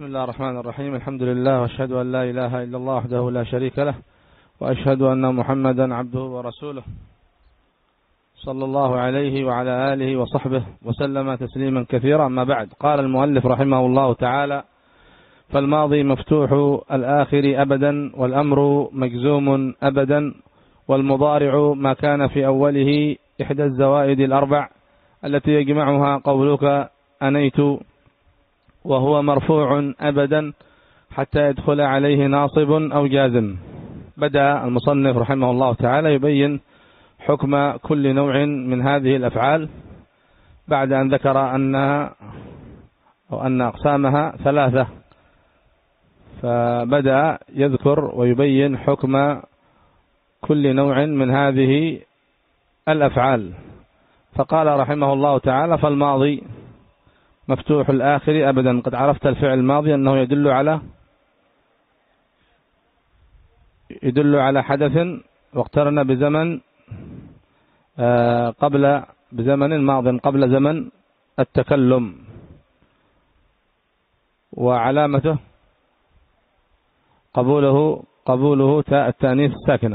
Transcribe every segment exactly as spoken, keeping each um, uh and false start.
بسم الله الرحمن الرحيم. الحمد لله واشهد أن لا إله إلا الله وحده لا شريك له، وأشهد أن محمدا عبده ورسوله صلى الله عليه وعلى آله وصحبه وسلم تسليما كثيرا. أما بعد، قال المؤلف رحمه الله تعالى: فالماضي مفتوح الآخر أبدا، والأمر مجزوم أبدا، والمضارع ما كان في أوله إحدى الزوائد الأربع التي يجمعها قولك أنيت، وهو مرفوع أبدا حتى يدخل عليه ناصب أو جازم. بدأ المصنف رحمه الله تعالى يبين حكم كل نوع من هذه الأفعال بعد أن ذكر أنها أو أن أقسامها ثلاثة، فبدأ يذكر ويبين حكم كل نوع من هذه الأفعال. فقال رحمه الله تعالى: فالماضي مفتوح الآخر أبدا. قد عرفت الفعل الماضي أنه يدل على يدل على حدث واقترن بزمن قبل بزمن ماض قبل زمن التكلم، وعلامته قبوله قبوله تاء التأنيث الساكنة.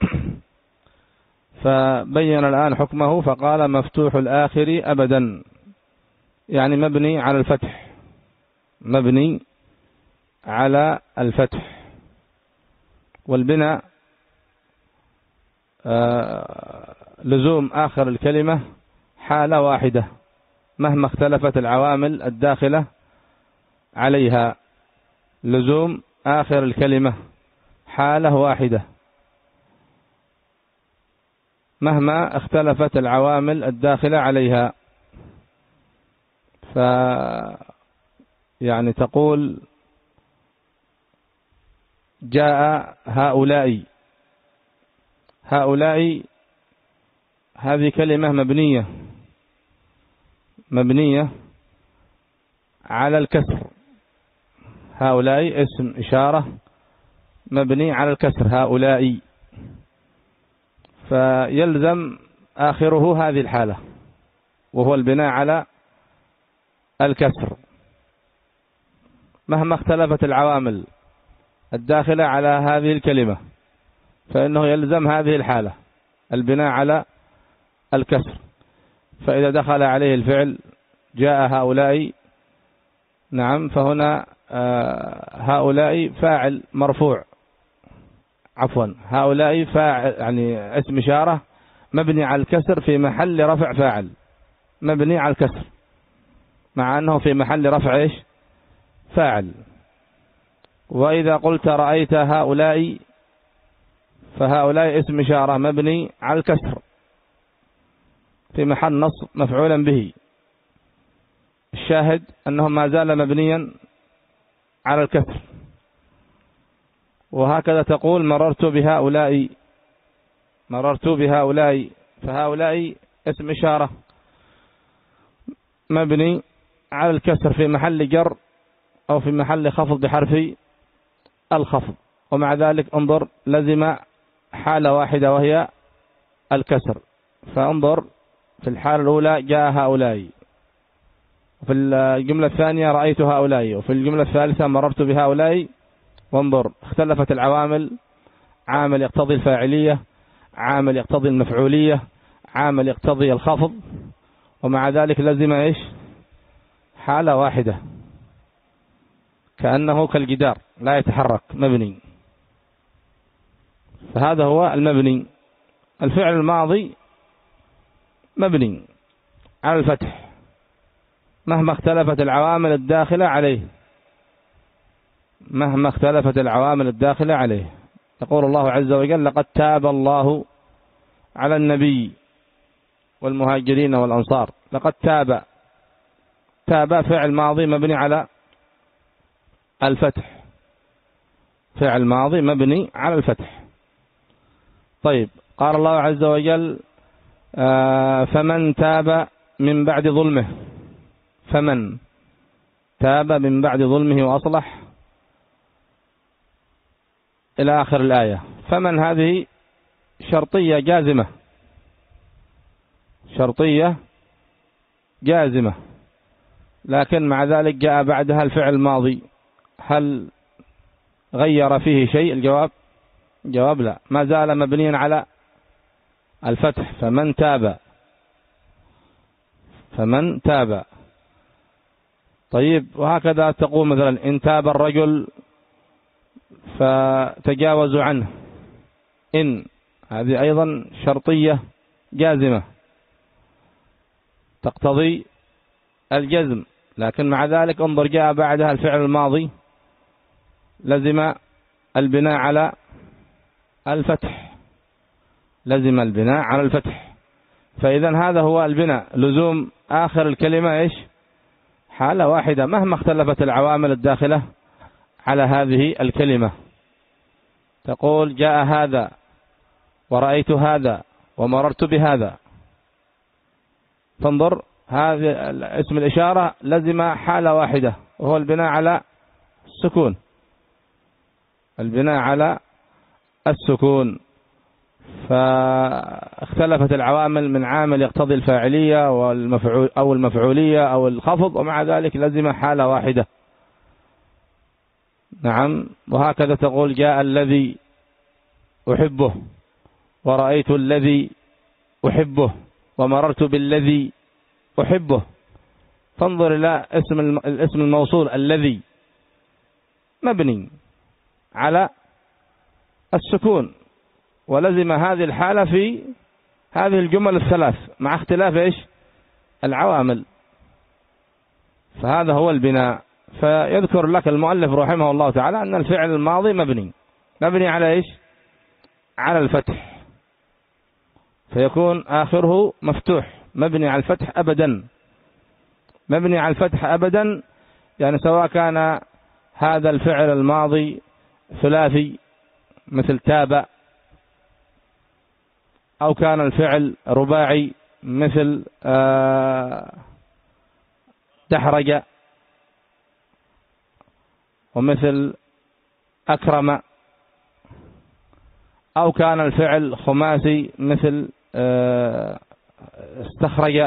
فبين الآن حكمه فقال: مفتوح الآخر أبدا، يعني مبني على الفتح، مبني على الفتح. والبناء آه لزوم آخر الكلمة حالة واحدة مهما اختلفت العوامل الداخلة عليها. لزوم آخر الكلمة حالة واحدة مهما اختلفت العوامل الداخلة عليها. ف يعني تقول: جاء هؤلاء. هؤلاء هذه كلمة مبنية مبنية على الكسر. هؤلاء اسم إشارة مبني على الكسر، هؤلاء، فيلزم آخره هذه الحالة وهو البناء على الكسر مهما اختلفت العوامل الداخلة على هذه الكلمة، فإنه يلزم هذه الحالة البناء على الكسر. فإذا دخل عليه الفعل جاء هؤلاء، نعم، فهنا هؤلاء فاعل مرفوع، عفوا هؤلاء فاعل يعني اسم إشارة مبني على الكسر في محل رفع فاعل، مبني على الكسر مع أنه في محل رفع إيش؟ فاعل. وإذا قلت رأيت هؤلاء فهؤلاء اسم إشارة مبني على الكسر في محل نصب مفعولا به. الشاهد أنه ما زال مبنيا على الكسر. وهكذا تقول: مررت بهؤلاء، مررت بهؤلاء، فهؤلاء اسم إشارة مبني على الكسر في محل جر أو في محل خفض بحرف الخفض، ومع ذلك انظر لزم حالة واحدة وهي الكسر. فانظر في الحالة الأولى جاء هؤلاء، وفي الجملة الثانية رأيت هؤلاء، وفي الجملة الثالثة مررت بهؤلاء. وانظر اختلفت العوامل، عامل يقتضي الفاعلية، عامل يقتضي المفعولية، عامل يقتضي الخفض، ومع ذلك لزم ايش؟ حالة واحدة كأنه كالجدار لا يتحرك، مبني. فهذا هو المبني. الفعل الماضي مبني على الفتح مهما اختلفت العوامل الداخلة عليه، مهما اختلفت العوامل الداخلة عليه. يقول الله عز وجل: لقد تاب الله على النبي والمهاجرين والأنصار. لقد تاب، تاب فعل ماضي مبني على الفتح، فعل ماضي مبني على الفتح. طيب، قال الله عز وجل: آه فمن تاب من بعد ظلمه. فمن تاب من بعد ظلمه وأصلح إلى آخر الآية. فمن هذه شرطية جازمة، شرطية جازمة، لكن مع ذلك جاء بعدها الفعل الماضي هل غير فيه شيء؟ الجواب جواب لا، ما زال مبنيا على الفتح. فمن تاب، فمن تاب. طيب، وهكذا تقول مثلا إن تاب الرجل فتجاوزوا عنه، إن هذه أيضا شرطية جازمة تقتضي الجزم، لكن مع ذلك انظر جاء بعدها الفعل الماضي لزم البناء على الفتح، لزم البناء على الفتح. فإذا هذا هو البناء، لزوم آخر الكلمة إيش؟ حالة واحدة مهما اختلفت العوامل الداخلة على هذه الكلمة. تقول جاء هذا ورأيت هذا ومررت بهذا، فانظر هذا اسم الإشارة لزم حالة واحدة وهو البناء على السكون، البناء على السكون. فاختلفت العوامل من عامل يقتضي الفاعلية والمفعول أو المفعولية أو الخفض، ومع ذلك لزم حالة واحدة. نعم. وهكذا تقول جاء الذي أحبه ورأيت الذي أحبه ومررت بالذي أحبه، فانظر إلى اسم الاسم الموصول الذي مبني على السكون، ولزم هذه الحالة في هذه الجمل الثلاث مع اختلاف إيش؟ العوامل. فهذا هو البناء. فيذكر لك المؤلف رحمه الله تعالى أن الفعل الماضي مبني مبني على إيش؟ على الفتح، فيكون آخره مفتوح مبني على الفتح أبدا، مبني على الفتح أبدا. يعني سواء كان هذا الفعل الماضي ثلاثي مثل تاب، أو كان الفعل رباعي مثل دحرج ومثل أكرم، أو كان الفعل خماسي مثل استخرج،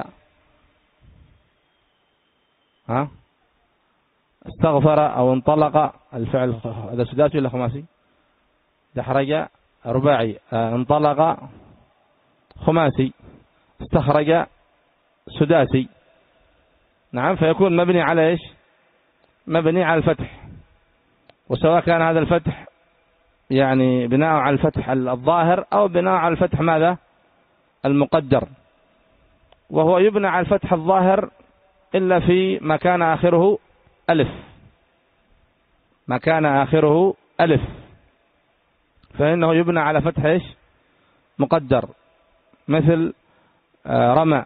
ها استغفر أو انطلق. الفعل هذا سداسي ولا خماسي؟ دحرج رباعي، انطلق خماسي، استخرج سداسي. نعم. فيكون مبني على إيش؟ مبني على الفتح. وسواء كان هذا الفتح يعني بناء على الفتح الظاهر أو بناء على الفتح ماذا؟ المقدر. وهو يبنى على الفتح الظاهر إلا في ما كان آخره ألف، ما كان آخره ألف فإنه يبنى على فتح إيش؟ مقدر، مثل رمى،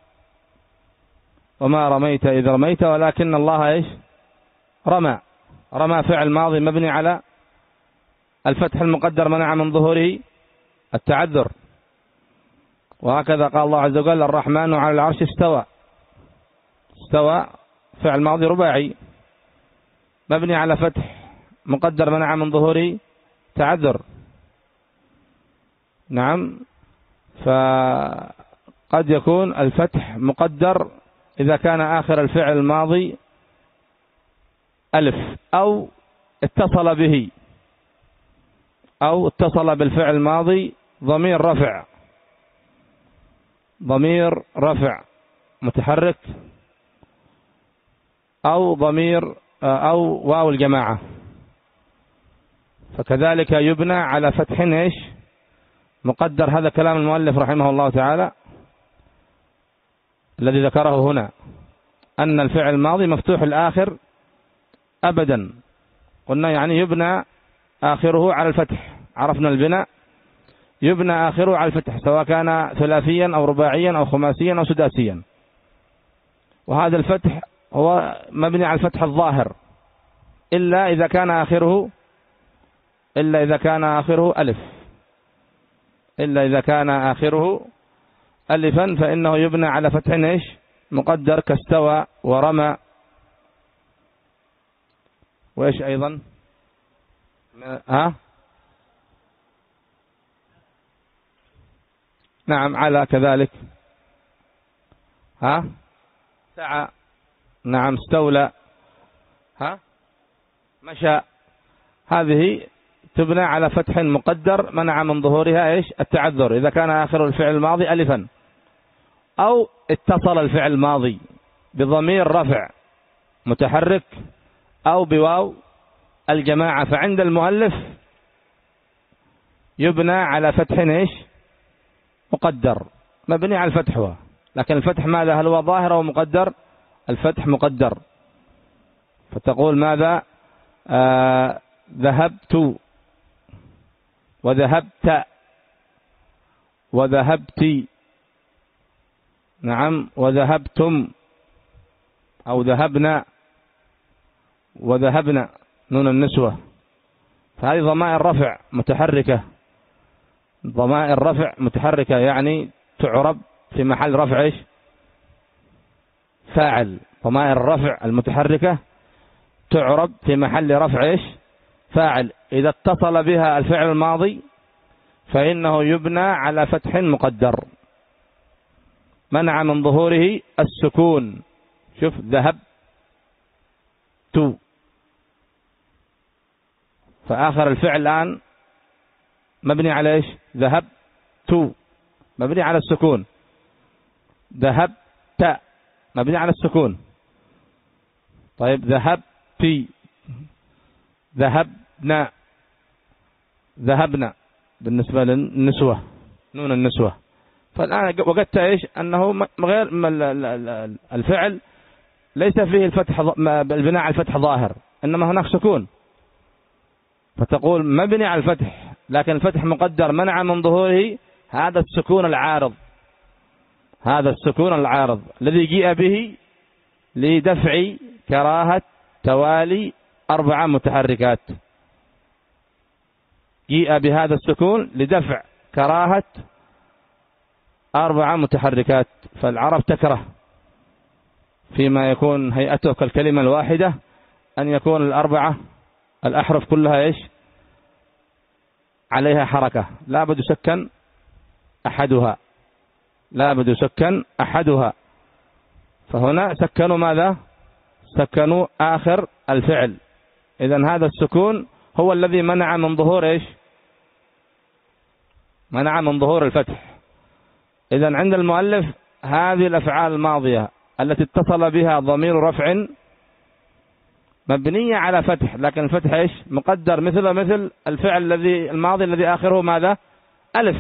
وما رميت إذ رميت ولكن الله إيش؟ رمى. رمى فعل ماضي مبني على الفتح المقدر منع من ظهوره التعذر. وهكذا قال الله عز وجل الرحمن على العرش استوى، استوى فعل ماضي رباعي مبني على فتح مقدر منع من ظهوره تعذر. نعم. فقد يكون الفتح مقدر إذا كان آخر الفعل الماضي ألف، أو اتصل به، أو اتصل بالفعل الماضي ضمير رفع، ضمير رفع متحرك، أو ضمير أو واو الجماعة، فكذلك يبنى على فتح إيش؟ مقدر. هذا كلام المؤلف رحمه الله تعالى الذي ذكره هنا، أن الفعل الماضي مفتوح الآخر أبدا. قلنا يعني يبنى آخره على الفتح، عرفنا البناء يبنى آخره على الفتح سواء كان ثلاثيا أو رباعيا أو خماسيا أو سداسيا. وهذا الفتح هو مبني على الفتح الظاهر إلا إذا كان آخره إلا إذا كان آخره ألف، إلا إذا كان آخره ألفا فإنه يبنى على فتح إيش؟ مقدر، كاستوى ورمى وإيش أيضا؟ ها؟ نعم، على كذلك. ها؟ سعى. نعم، استولى. ها؟ مشى، هذه تبنى على فتح مقدر منع من ظهورها إيش؟ التعذر، إذا كان آخر الفعل الماضي ألفا، أو اتصل الفعل الماضي بضمير رفع متحرك أو بواو الجماعة، فعند المؤلف يبنى على فتح إيش؟ مقدر، مبني على الفتح هو، لكن الفتح ماذا؟ هل هو ظاهر أو مقدر؟ الفتح مقدر، فتقول ماذا؟ آه ذهبت وذهبت وذهبت، نعم، وذهبتم أو ذهبنا وذهبنا، نون النسوة، فهذه ضمائر رفع متحركة، ضمائر رفع متحركة يعني تعرب في محل رفع إيش؟ فاعل. ضمائر الرفع المتحركة تعرب في محل رفع إيش؟ فاعل. إذا اتصل بها الفعل الماضي فإنه يبنى على فتح مقدر منع من ظهوره السكون. شوف، ذهبت، فآخر الفعل الآن مبني على إيش؟ ذهبت، مبني على السكون. ذهبت مبني على السكون. طيب، ذهبت، ذهبنا، ذهبنا بالنسبة للنسوة، نون النسوة. فالآن وجدت إيش؟ أنه غير الفعل ليس فيه الفتح، البناء على الفتح ظاهر، إنما هناك سكون، فتقول مبني على الفتح لكن الفتح مقدر منع من ظهوره هذا السكون العارض، هذا السكون العارض الذي جيء به لدفع كراهة توالي أربعة متحركات. جيء بهذا السكون لدفع كراهة أربعة متحركات، فالعرب تكره فيما يكون هيئته كالكلمة الواحدة أن يكون الأربعة الأحرف كلها إيش؟ عليها حركة، لا بد يسكن أحدها، لا بد يسكن أحدها. فهنا سكنوا ماذا؟ سكنوا آخر الفعل. إذن هذا السكون هو الذي منع من ظهور إيش؟ منع من ظهور الفتح. إذن عند المؤلف هذه الأفعال الماضية التي اتصل بها ضمير رفع مبنية على فتح، لكن الفتح إيش؟ مقدر، مثل مثل الفعل الذي الماضي الذي آخره ماذا؟ ألف،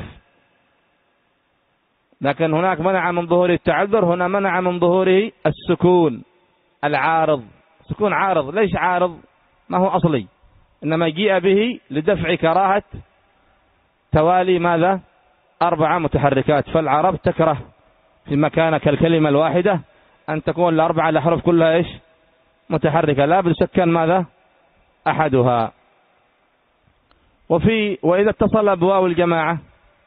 لكن هناك منع من ظهوره التعذر، هنا منع من ظهوره السكون العارض. سكون عارض، ليش عارض؟ ما هو أصلي، إنما جيء به لدفع كراهة توالي ماذا؟ أربعة متحركات. فالعرب تكره في مكان كالكلمة الواحدة أن تكون الأربعة الأحرف كلها إيش؟ متحركة، لا بد سكن ماذا؟ أحدها. وفي وإذا اتصل بواو الجماعة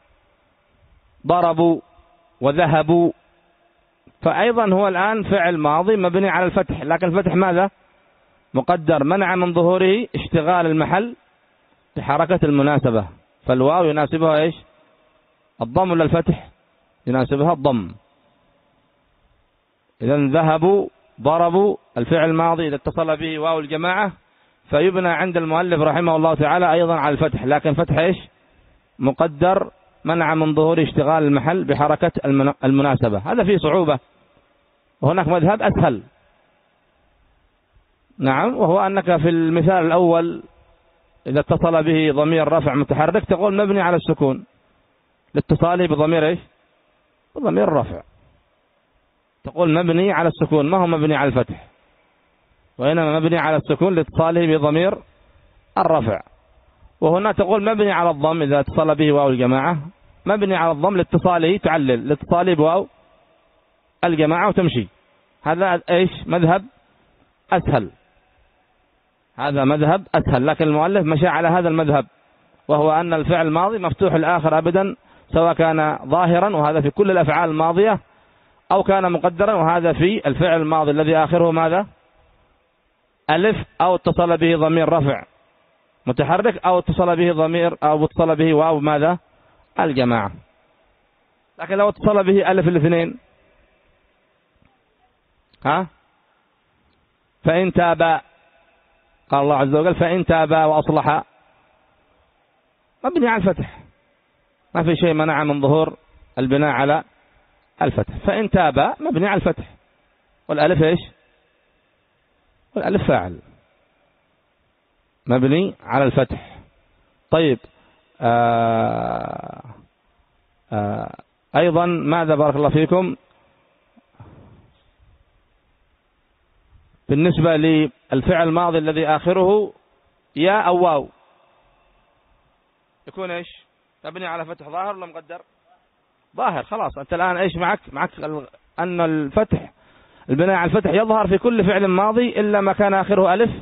ضربوا وذهبوا، فأيضا هو الآن فعل ماضي مبني على الفتح، لكن الفتح ماذا؟ مقدر منع من ظهوره اشتغال المحل بحركة المناسبة، فالواو يناسبها إيش؟ الضم ولا الفتح؟ يناسبها الضم. إذن ذهبوا ضربوا الفعل الماضي إذا اتصل به واو الجماعة فيبنى عند المؤلف رحمه الله تعالى أيضا على الفتح، لكن فتح إيش؟ مقدر منع من ظهور اشتغال المحل بحركة المناسبة. هذا فيه صعوبة، وهناك مذهب أسهل، نعم، وهو أنك في المثال الأول إذا اتصل به ضمير رفع متحرك تقول مبني على السكون لاتصاله بضمير إيش؟ بضمير الرفع، تقول مبني على السكون، ما هو مبني على الفتح، وإنما مبني على السكون لاتصاله بضمير الرفع. وهنا تقول مبني على الضم إذا اتصل به واو الجماعة، مبني على الضم لاتصاله، تعلل لاتصاله بواو الجماعة وتمشي. هذا إيش؟ مذهب أسهل، هذا مذهب أسهل، لكن المؤلف مشى على هذا المذهب، وهو أن الفعل الماضي مفتوح الآخر أبدا، سواء كان ظاهرا، وهذا في كل الأفعال الماضية، أو كان مقدرا، وهذا في الفعل الماضي الذي آخره ماذا؟ ألف، أو اتصل به ضمير رفع متحرك، أو اتصل به ضمير أو اتصل به واو ماذا؟ الجماعة. لكن لو اتصل به ألف الاثنين، ها؟ فإن تابا قال الله عز وجل فإن تابا وأصلحا، مبني على الفتح، ما في شيء منع من ظهور البناء على الفتح. فإن تابا مبني على الفتح، والألف إيش؟ والألف فاعل مبني على الفتح. طيب آه آه أيضا ماذا بارك الله فيكم بالنسبة للفعل الماضي الذي آخره يا أو واو يكون إيش؟ مبني على فتح ظاهر ولا مقدر؟ ظاهر. خلاص أنت الآن إيش معك؟ معك أن الفتح البناء على الفتح يظهر في كل فعل ماضي إلا ما كان آخره ألف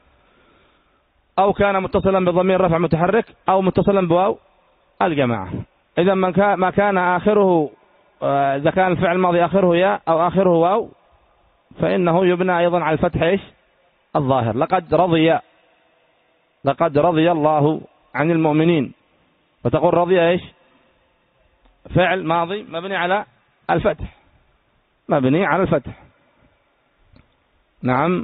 أو كان متصلا بضمير رفع متحرك أو متصلا بواو الجماعة. إذا ما كان آخره إذا كان الفعل الماضي آخره يا أو آخره واو فإنه يبنى أيضا على الفتح إيش؟ الظاهر. لقد رضي لقد رضي الله عن المؤمنين، وتقول رضي إيش؟ فعل ماضي مبني على الفتح، مبني على الفتح. نعم.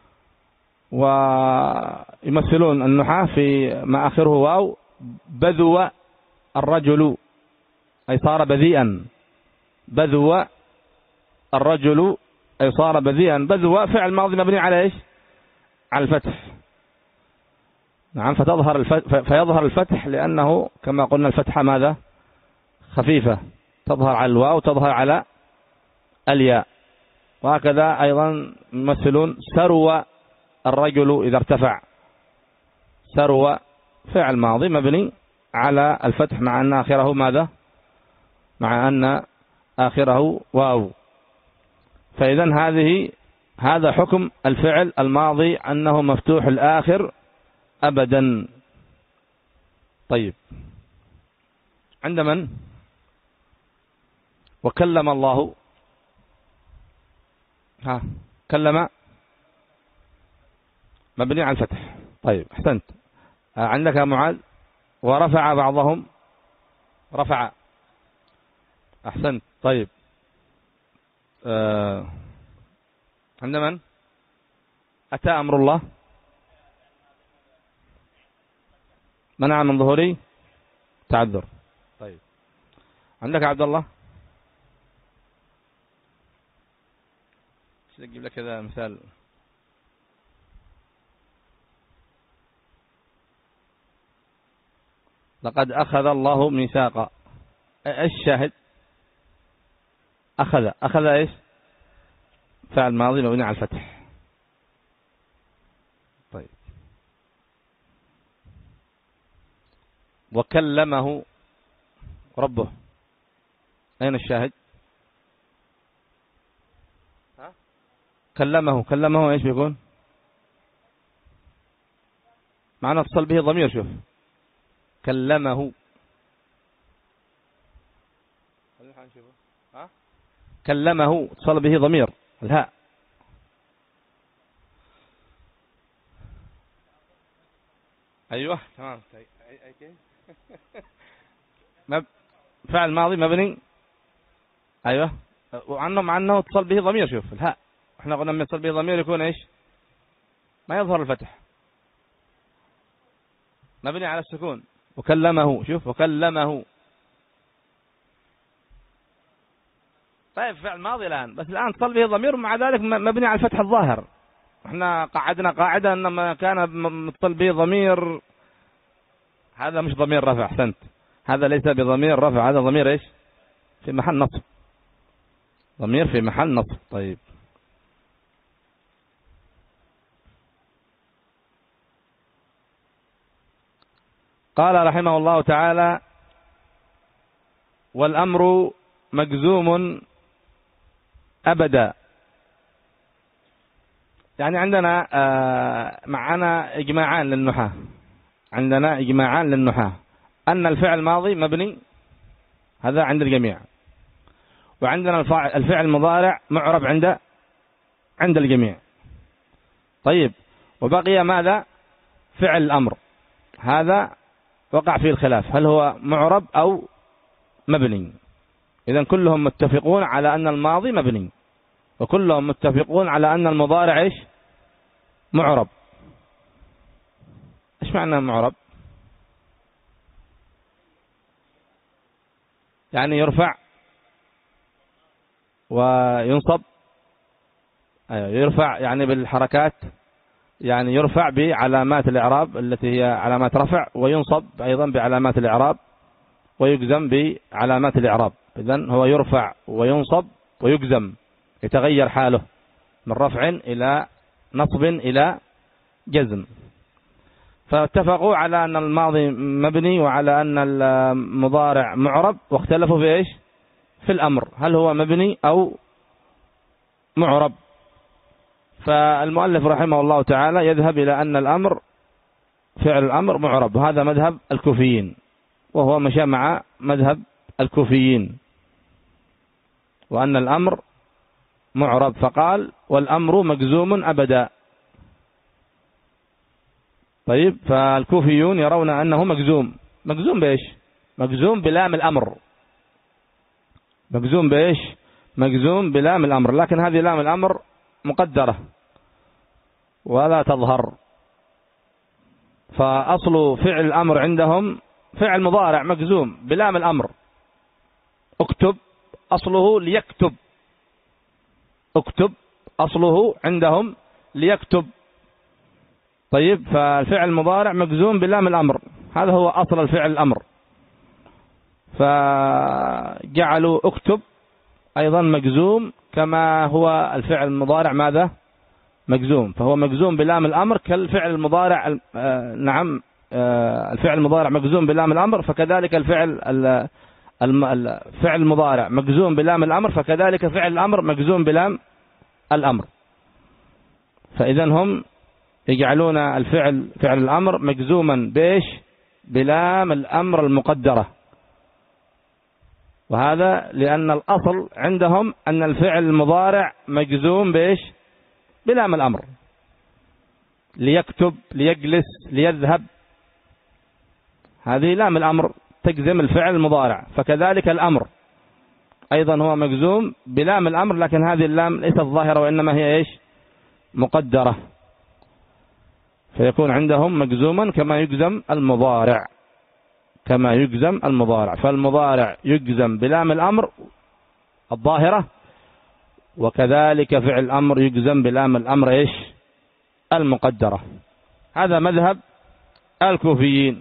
ويمثلون النحاة في ما آخره واو بذو الرجل أي صار بذيئا، بذو الرجل أي صار بذيئا. بذو فعل ماضي مبني على إيش؟ على الفتح. نعم. فتظهر الفتح فيظهر الفتح لأنه كما قلنا الفتحة ماذا؟ خفيفة، تظهر على الواو تظهر على الياء. وهكذا أيضا يمثلون سروى الرجل إذا ارتفع، سروى فعل ماضي مبني على الفتح مع أن آخره ماذا؟ مع أن آخره واو. فإذا هذه هذا حكم الفعل الماضي أنه مفتوح الآخر أبدا. طيب عند من؟ وكلم الله، ها كلم مبني على الفتح. طيب أحسنت. عندك يا معاذ ورفع بعضهم، رفع، أحسنت. طيب آه. عند من؟ أتى أمر الله منع من ظهوري تعذر. طيب عندك عبد الله؟ أجيب لك كذا مثال. لقد أخذ الله ميثاق، ايش الشاهد؟ أخذ، أخذ ايش؟ فعل ماضي مبني على الفتح. طيب وكلمه ربه، أين الشاهد؟ ها؟ كلمه، كلمه ايش بيكون؟ معنى اتصل به ضمير. شوف كلمه، ها؟ كلمه اتصل به ضمير الهاء. أيوة تمام. فعل ماضي مبني، أيوة، وعنه مع أنه اتصل به ضمير. شوف الهاء، احنا قلنا لما يتصل به ضمير يكون ايش؟ ما يظهر الفتح، مبني على السكون. وكلمه، شوف وكلمه. طيب فعل ماضي الآن، بس الآن اتصل به ضمير ومع ذلك مبني على الفتح الظاهر. احنا قعدنا قاعدة أن ما كان متصل به ضمير هذا مش ضمير رفع. أحسنت، هذا ليس بضمير رفع، هذا ضمير ايش؟ في محل نصب، ضمير في محل نصب. طيب قال رحمه الله تعالى والأمر مجزوم أبدا. يعني عندنا معنا إجماعان للنحاة، عندنا إجماعان للنحاة أن الفعل الماضي مبني، هذا عند الجميع، وعندنا الفعل المضارع معرب عند عند الجميع. طيب وبقي ماذا؟ فعل الأمر، هذا وقع فيه الخلاف، هل هو معرب أو مبني؟ إذن كلهم متفقون على أن الماضي مبني، وكلهم متفقون على أن المضارع إيش؟ معرب. إيش معنى معرب؟ يعني يرفع وينصب. أيوة يرفع يعني بالحركات، يعني يرفع بعلامات الإعراب التي هي علامات رفع، وينصب أيضا بعلامات الإعراب، ويجزم بعلامات الإعراب. إذن هو يرفع وينصب ويجزم، يتغير حاله من رفع إلى نصب إلى جزم. فاتفقوا على أن الماضي مبني وعلى أن المضارع معرب، واختلفوا في إيش؟ في الأمر، هل هو مبني أو معرب. فالمؤلف رحمه الله تعالى يذهب إلى أن الأمر فعل الأمر معرب، وهذا مذهب الكوفيين، وهو مشى مع مذهب الكوفيين، وأن الأمر معرب. فقال والأمر مجزوم أبدا. طيب، فالكوفيون يرون أنه مجزوم. مجزوم بإيش؟ مجزوم بلام الأمر. مجزوم بإيش؟ مجزوم بلام الأمر، لكن هذه لام الأمر مقدرة ولا تظهر. فأصل فعل الأمر عندهم فعل مضارع مجزوم بلام الأمر. اكتب أصله ليكتب. اكتب أصله عندهم ليكتب. طيب، فالفعل المضارع مجزوم بلام الأمر، هذا هو أصل الفعل الأمر. فجعلوا اكتب أيضا مجزوم كما هو الفعل المضارع ماذا؟ مجزوم. فهو مجزوم بلام الأمر كالفعل المضارع. آه نعم، آه الفعل المضارع مجزوم بلام الأمر، فكذلك الفعل الفعل المضارع مجزوم بلام الأمر، فكذلك فعل الأمر مجزوم بلام الأمر. فإذا هم يجعلون الفعل فعل الأمر مجزوما بإيش؟ بلام الأمر المقدرة. وهذا لأن الأصل عندهم أن الفعل المضارع مجزوم بإيش؟ بلام الأمر. ليكتب، ليجلس، ليذهب، هذه لام الأمر تجزم الفعل المضارع. فكذلك الأمر أيضا هو مجزوم بلام الأمر، لكن هذه اللام ليست ظاهرة وإنما هي إيش؟ مقدرة. فيكون عندهم مجزوما كما يجزم المضارع، كما يجزم المضارع. فالمضارع يجزم بلام الأمر الظاهرة، وكذلك فعل الأمر يجزم بلام الأمر إيش؟ المقدرة. هذا مذهب الكوفيين.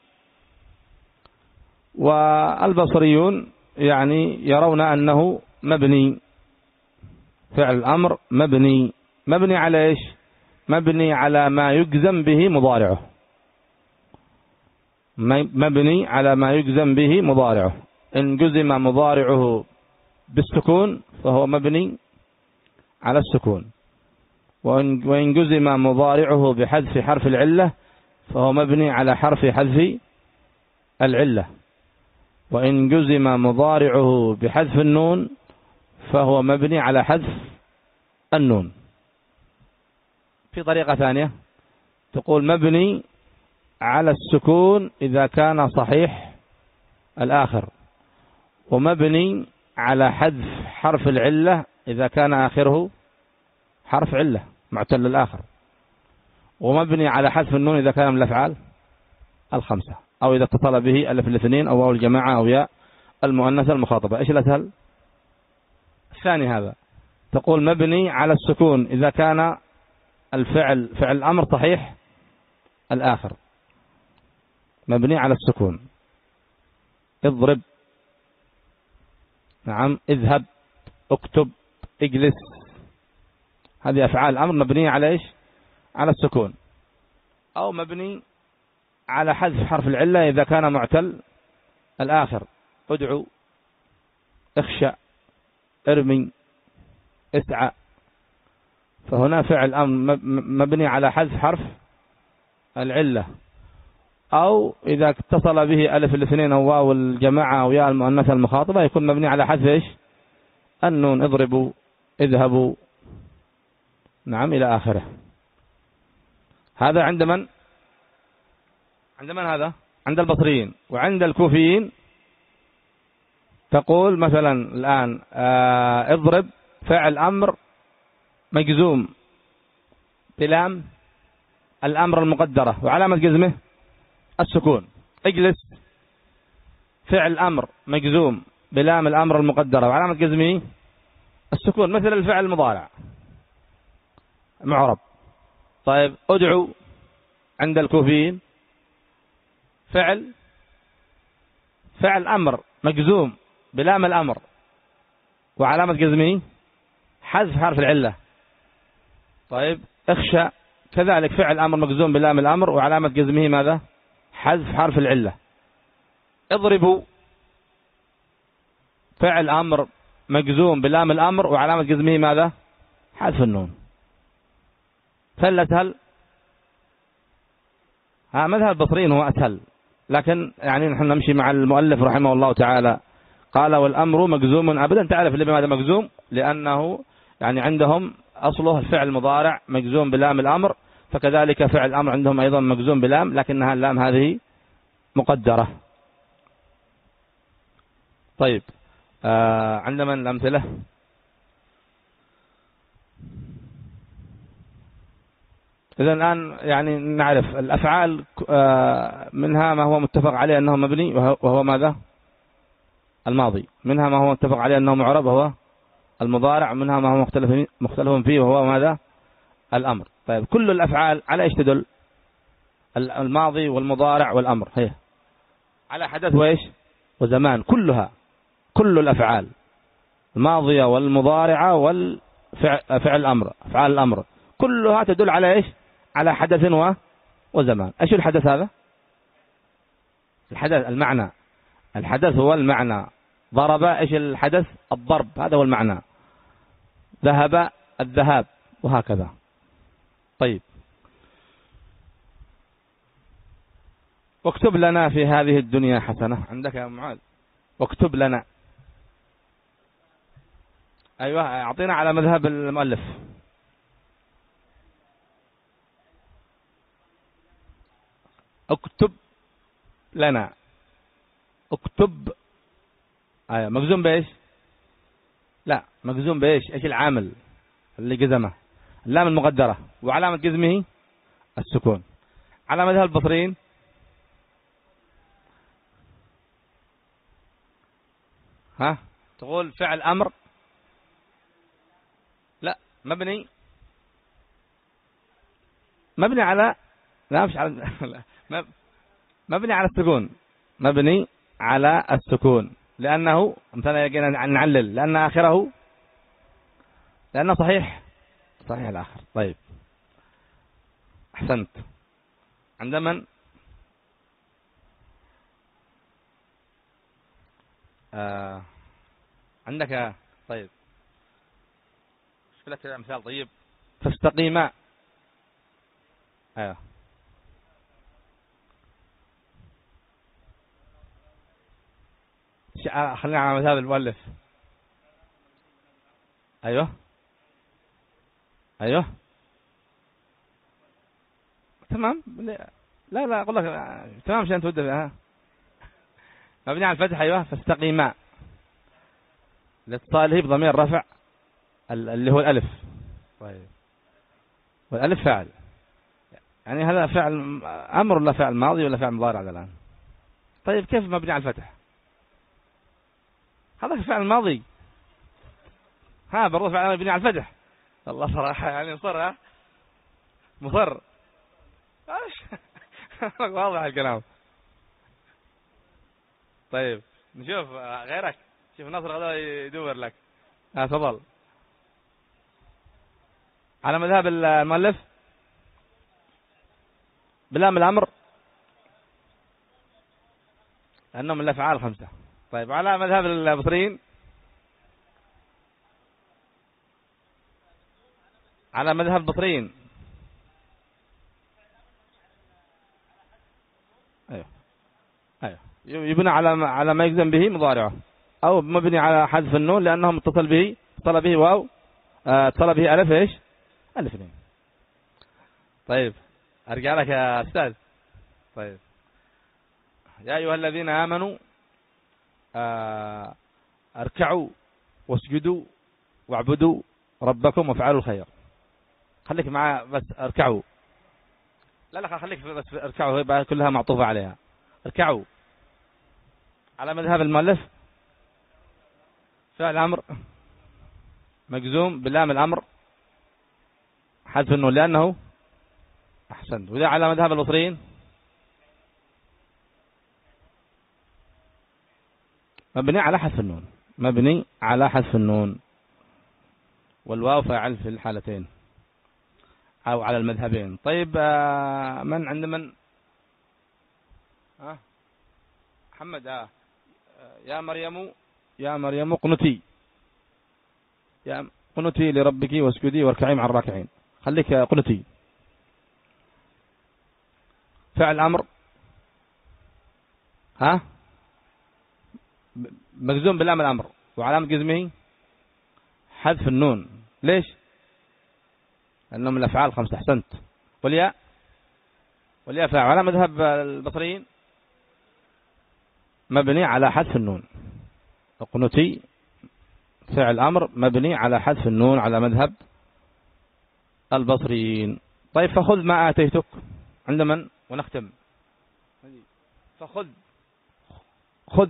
والبصريون يعني يرون أنه مبني، فعل الأمر مبني. مبني على إيش؟ مبني على ما يجزم به مضارعه. مبني على ما يجزم به مضارعه. إن جزم مضارعه بالسكون فهو مبني على السكون، وإن جزم مضارعه بحذف حرف العلة فهو مبني على حرف حذف العلة، وإن جزم مضارعه بحذف النون فهو مبني على حذف النون. في طريقة ثانية تقول مبني على السكون إذا كان صحيح الآخر، ومبني على حذف حرف العلة إذا كان آخره حرف علة معتل الآخر، ومبني على حذف النون إذا كان من الأفعال الخمسة، أو إذا اتصل به ألف الاثنين أو واو الجماعة أو ياء المؤنثة المخاطبة. إيش الأسهل؟ الثاني هذا. تقول مبني على السكون إذا كان الفعل فعل الأمر صحيح الآخر، مبني على السكون. اضرب، نعم، اذهب، اكتب، اجلس، هذه أفعال الأمر مبنية على إيش؟ على السكون. أو مبني على حذف حرف العلة إذا كان معتل الآخر. ادعو، اخشى، ارمي، اسعى. فهنا فعل أمر مبني على حذف حرف العلة. أو إذا اتصل به ألف الاثنين أو واو الجماعة أو ياء المؤنثة المخاطبة يكون مبني على حذف إيش؟ النون. اضربوا، اذهبوا، نعم، إلى آخره. هذا عند من؟ عند من هذا؟ عند البصريين. وعند الكوفيين تقول مثلا الآن آه اضرب فعل أمر مجزوم بلام الأمر المقدرة وعلامة جزمه السكون. اجلس فعل أمر مجزوم بلام الأمر المقدرة وعلامة جزمه السكون، مثل الفعل المضارع معرب. طيب ادعو عند الكوفيين فعل فعل أمر مجزوم بلام الأمر وعلامة جزمه حذف حرف العلة. طيب اخشى كذلك فعل أمر مجزوم بلام الأمر وعلامة جزمه ماذا؟ حذف حرف العلة. اضربوا فعل أمر مجزوم بلام الأمر وعلامة جزمه ماذا؟ حذف النون. فالأسهل ها مذهب البصريين هو أسهل، لكن يعني نحن نمشي مع المؤلف رحمه الله تعالى. قال والأمر مجزوم أبدا. تعرف لماذا مجزوم؟ لأنه يعني عندهم أصله الفعل المضارع مجزوم بلام الأمر، فكذلك فعل الأمر عندهم أيضا مجزوم بلام، لكنها اللام هذه مقدرة. طيب آه عندما الأمثلة إذا الآن يعني نعرف الأفعال منها ما هو متفق عليه أنه مبني وهو ماذا؟ الماضي. منها ما هو متفق عليه أنه معرب وهو المضارع. منها ما هو مختلف مختلف فيه وهو ماذا؟ الأمر. طيب كل الأفعال على إيش تدل؟ الماضي والمضارع والأمر هي على حدث وإيش وزمان. كلها كل الأفعال الماضية والمضارعة والفعل الأمر أفعال الأمر كلها تدل على إيش؟ على حدث وزمان. إيش الحدث هذا؟ الحدث المعنى. الحدث هو المعنى. ضرب إيش الحدث؟ الضرب، هذا هو المعنى. ذهب الذهاب، وهكذا. طيب واكتب لنا في هذه الدنيا حسنة. عندك يا معاذ واكتب لنا. أيوة أعطينا على مذهب المؤلف. اكتب لنا. اكتب أيوة مجزوم بإيش؟ لا مجزوم بإيش؟ إيش العامل اللي جزمه؟ اللام المقدرة وعلامة جزمه السكون. على مذهب البصريين ها تقول فعل أمر لا مبني مبني على لا مش على لا. مبني على السكون. مبني على السكون لأنه مثلا يجينا نعلل لأن آخره لأنه صحيح صحيح الآخر. طيب أحسنت. عندما آه عندك طيب لك مثال طيب فاستقيما. ايوه خلينا على مثال المؤلف. ايوه ايوه تمام. لا لا اقول لك تمام عشان تود فيها. مبني على الفتح. ايوه فاستقيما لاتصاله بضمير رفع اللي هو الالف. طيب والالف فاعل يعني هذا فعل امر ولا فعل ماضي ولا فعل مضارع الان؟ طيب كيف مبني على الفتح؟ هذا فعل ماضي. ها برضه فعل مبني على الفتح. الله صراحه يعني مصر ها مصر واضح الكلام. طيب نشوف غيرك. شوف نصر هذا يدور لك. ها تفضل. على مذهب المؤلف بلام الأمر لأنه من الأفعال خمسة. طيب على مذهب البصريين على مذهب البصريين أيوه أيوه يبنى على على ما يجزم به مضارعه أو مبني على حذف النون لأنه متصل به اتصل به واو اتصل به ألف إيش؟ ألف اثنين. طيب أرجع لك يا أستاذ. طيب يا أيها الذين آمنوا اركعوا واسجدوا واعبدوا ربكم وافعلوا الخير. خليك معاه بس اركعوا لا لا خليك بس اركعوا، يبقى كلها معطوفة عليها. اركعوا على مذهب المؤلف فعل أمر مجزوم بلام الأمر حذف النون لأنه أحسنت. وإذا على مذهب البصريين مبني على حذف النون، مبني على حذف النون، والواو فاعل في الحالتين أو على المذهبين. طيب من عند من؟ ها محمد. آه. يا مريم يا مريم قنتي، يا قنتي لربك واسجدي واركعي مع الراكعين. خليك قنتي. فعل أمر ها مجزوم بلام الأمر وعلامة جزمه حذف النون. ليش؟ لأنهم الأفعال خمسة. أحسنت. والياء والياء فاعل على مذهب البصريين مبني على حذف النون. قنتي فعل أمر مبني على حذف النون على مذهب البصريين. طيب فخذ ما آتيتك عند من؟ ونختم. فخذ خذ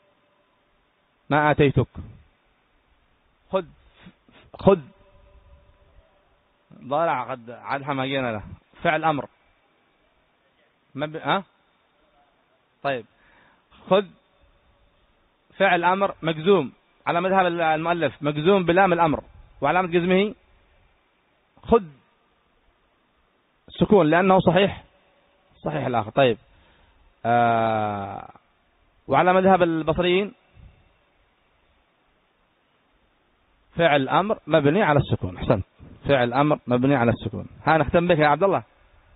ما آتيتك. خذ خذ ضارع قد عاد حماقينا له. فعل أمر مب... ها طيب خذ فعل أمر مجزوم على مذهب المؤلف مجزوم بلام الأمر وعلامة جزمه خذ سكون لأنه صحيح صحيح الآخر. طيب آه وعلى مذهب البصريين فعل أمر مبني على السكون. أحسنت. فعل أمر مبني على السكون. ها نختم بك يا عبد الله.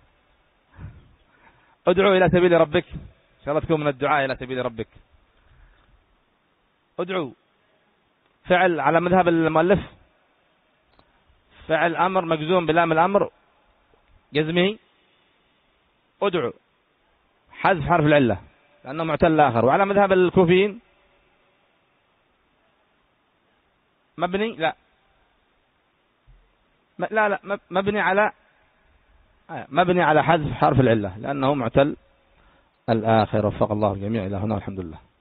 ادعو إلى سبيل ربك. إن شاء الله تكون من الدعاء إلى سبيل ربك. ادعو فعل على مذهب المؤلف فعل أمر مجزوم بلام الأمر جزمه ادعو حذف حرف العلة لأنه معتل آخر. وعلى مذهب الكوفيين مبني لا لا لا مبني على مبني على حذف حرف العلة لأنه معتل الآخر. وفق الله الجميع إلى هنا والحمد لله.